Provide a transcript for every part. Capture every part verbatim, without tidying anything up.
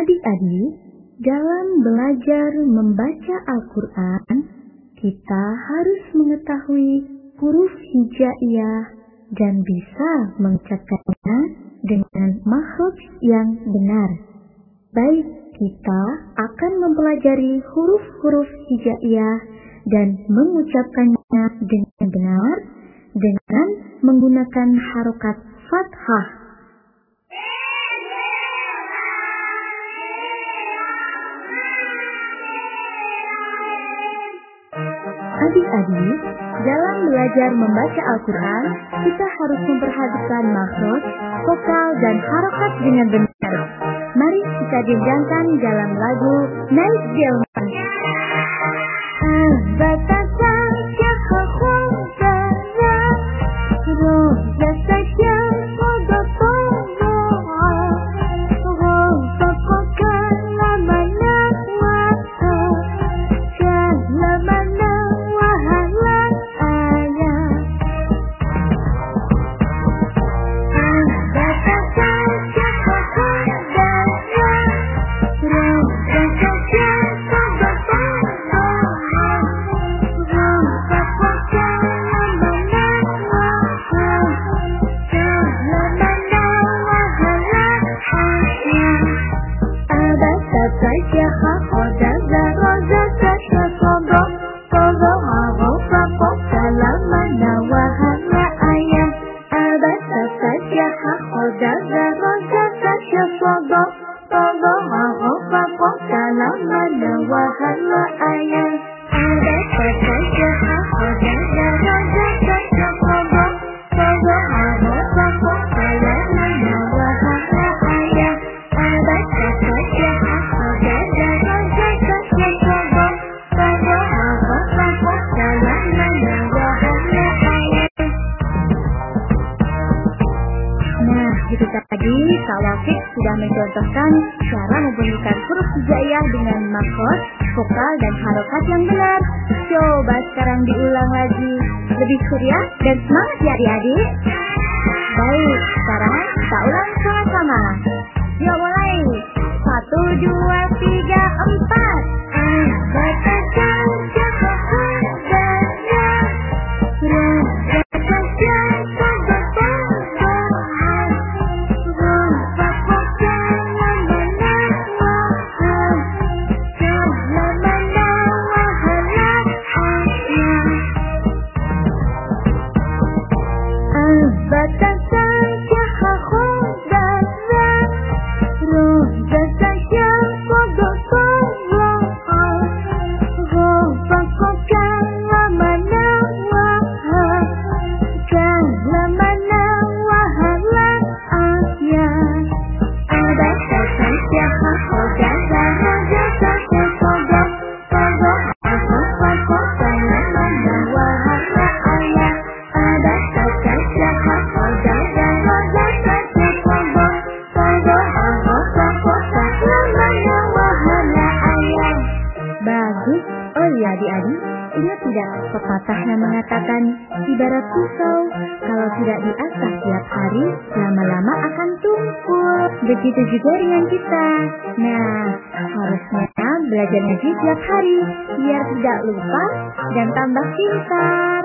Adik-adik, dalam belajar membaca Al-Quran, kita harus mengetahui huruf hijaiyah dan bisa mengucapkannya dengan makhraj yang benar. Baik, kita akan mempelajari huruf-huruf hijaiyah dan mengucapkannya dengan benar dengan menggunakan harokat fathah. Adik-adik, dalam belajar membaca Al-Quran, kita harus memperhatikan makhraj, vokal, dan harokat dengan benar. Mari kita dengarkan dalam lagu Night Delman. Kak Wafik sudah mencontohkan cara membunyikan huruf hijaiyah dengan makhraj, vokal, dan harokat yang benar. Coba sekarang diulang lagi. Lebih ceria dan semangat ya adik-adik. Baik, sekarang kita ulang sama-sama. Yuk mulai. Satu, dua, tiga, empat. Adik-adik, ingat tidak pepatahnya mengatakan ibarat pisau, kalau tidak diasah tiap hari, lama-lama akan tumpul. Begitu juga dengan kita. Nah, harusnya belajar ngaji tiap hari, biar tidak lupa dan tambah pintar.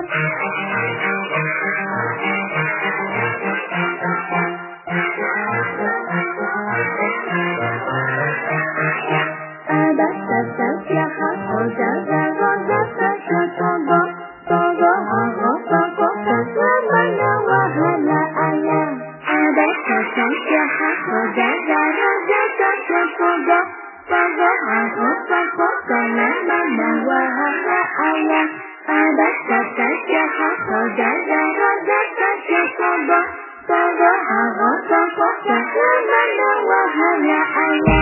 Ayah